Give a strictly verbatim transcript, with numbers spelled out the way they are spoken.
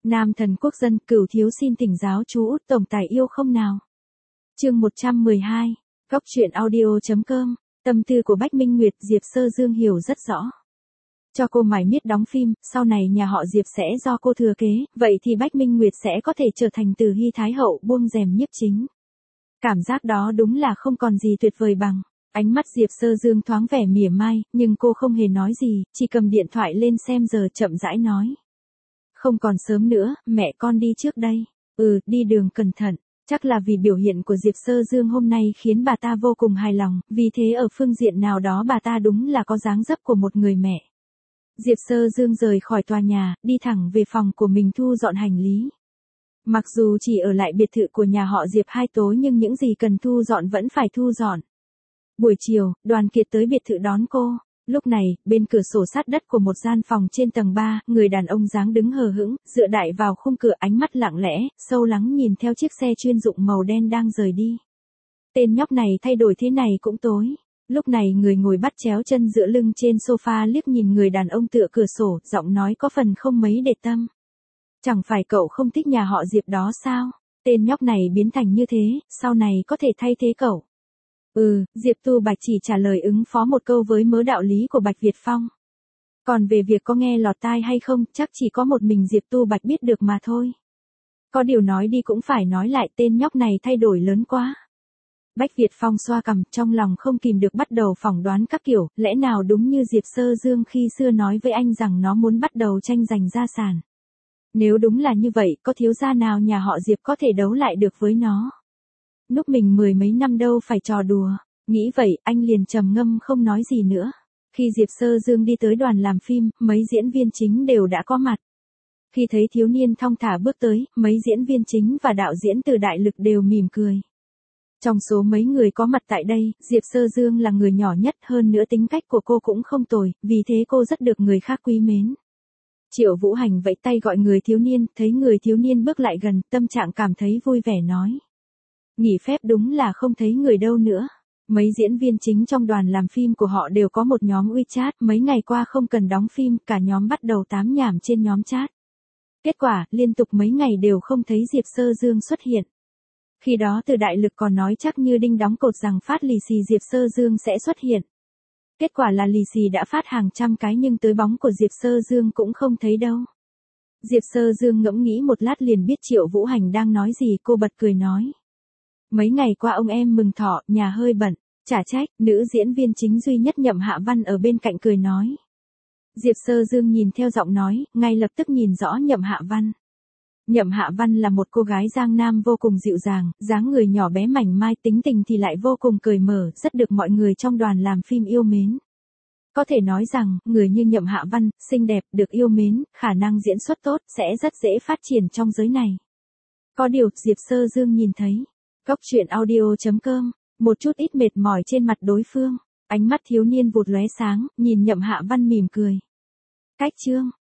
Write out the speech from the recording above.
Nam thần quốc dân, Cửu thiếu xin thỉnh giáo chú Út tổng tài yêu không nào. Chương một trăm mười hai, Góc truyện audio.com, tâm tư của Bách Minh Nguyệt, Diệp Sơ Dương hiểu rất rõ. Cho cô mải miết đóng phim, sau này nhà họ Diệp sẽ do cô thừa kế, vậy thì Bách Minh Nguyệt sẽ có thể trở thành Từ Hy Thái hậu buông rèm nhiếp chính. Cảm giác đó đúng là không còn gì tuyệt vời bằng. Ánh mắt Diệp Sơ Dương thoáng vẻ mỉa mai, nhưng cô không hề nói gì, chỉ cầm điện thoại lên xem giờ chậm rãi nói. Không còn sớm nữa, mẹ con đi trước đây. Ừ, đi đường cẩn thận. Chắc là vì biểu hiện của Diệp Sơ Dương hôm nay khiến bà ta vô cùng hài lòng, vì thế ở phương diện nào đó bà ta đúng là có dáng dấp của một người mẹ. Diệp Sơ Dương rời khỏi tòa nhà, đi thẳng về phòng của mình thu dọn hành lý. Mặc dù chỉ ở lại biệt thự của nhà họ Diệp hai tối nhưng những gì cần thu dọn vẫn phải thu dọn. Buổi chiều, Đoàn Kiệt tới biệt thự đón cô. Lúc này, bên cửa sổ sát đất của một gian phòng trên tầng ba, người đàn ông dáng đứng hờ hững, dựa đại vào khung cửa, ánh mắt lặng lẽ, sâu lắng nhìn theo chiếc xe chuyên dụng màu đen đang rời đi. Tên nhóc này thay đổi thế này cũng tối. Lúc này người ngồi bắt chéo chân dựa lưng trên sofa liếc nhìn người đàn ông tựa cửa sổ, giọng nói có phần không mấy để tâm. Chẳng phải cậu không thích nhà họ Diệp đó sao? Tên nhóc này biến thành như thế, sau này có thể thay thế cậu. Ừ, Diệp Tu Bạch chỉ trả lời ứng phó một câu với mớ đạo lý của Bạch Việt Phong. Còn về việc có nghe lọt tai hay không, chắc chỉ có một mình Diệp Tu Bạch biết được mà thôi. Có điều nói đi cũng phải nói lại, tên nhóc này thay đổi lớn quá. Bách Việt Phong xoa cằm, trong lòng không kìm được bắt đầu phỏng đoán các kiểu, lẽ nào đúng như Diệp Sơ Dương khi xưa nói với anh rằng nó muốn bắt đầu tranh giành gia sản. Nếu đúng là như vậy, có thiếu gia nào nhà họ Diệp có thể đấu lại được với nó. Lúc mình mười mấy năm đâu phải trò đùa. Nghĩ vậy, anh liền trầm ngâm không nói gì nữa. Khi Diệp Sơ Dương đi tới đoàn làm phim, mấy diễn viên chính đều đã có mặt. Khi thấy thiếu niên thong thả bước tới, mấy diễn viên chính và đạo diễn từ Đại Lực đều mỉm cười. Trong số mấy người có mặt tại đây, Diệp Sơ Dương là người nhỏ nhất, hơn nữa tính cách của cô cũng không tồi, vì thế cô rất được người khác quý mến. Triệu Vũ Hành vẫy tay gọi người thiếu niên, thấy người thiếu niên bước lại gần, tâm trạng cảm thấy vui vẻ nói. Nghỉ phép đúng là không thấy người đâu nữa. Mấy diễn viên chính trong đoàn làm phim của họ đều có một nhóm WeChat, mấy ngày qua không cần đóng phim, cả nhóm bắt đầu tám nhảm trên nhóm chat. Kết quả, liên tục mấy ngày đều không thấy Diệp Sơ Dương xuất hiện. Khi đó Từ Đại Lực còn nói chắc như đinh đóng cột rằng phát lì xì Diệp Sơ Dương sẽ xuất hiện. Kết quả là lì xì đã phát hàng trăm cái nhưng tới bóng của Diệp Sơ Dương cũng không thấy đâu. Diệp Sơ Dương ngẫm nghĩ một lát liền biết Triệu Vũ Hành đang nói gì, cô bật cười nói. Mấy ngày qua ông em mừng thọ, nhà hơi bận, chả trách, nữ diễn viên chính duy nhất Nhậm Hạ Văn ở bên cạnh cười nói. Diệp Sơ Dương nhìn theo giọng nói, ngay lập tức nhìn rõ Nhậm Hạ Văn. Nhậm Hạ Văn là một cô gái Giang Nam vô cùng dịu dàng, dáng người nhỏ bé mảnh mai, tính tình thì lại vô cùng cởi mở, rất được mọi người trong đoàn làm phim yêu mến. Có thể nói rằng, người như Nhậm Hạ Văn, xinh đẹp, được yêu mến, khả năng diễn xuất tốt, sẽ rất dễ phát triển trong giới này. Có điều, Diệp Sơ Dương nhìn thấy. Góc truyện audio.com, một chút ít mệt mỏi trên mặt đối phương, ánh mắt thiếu niên vụt lóe sáng, nhìn Nhậm Hạ Văn mỉm cười. Cách chương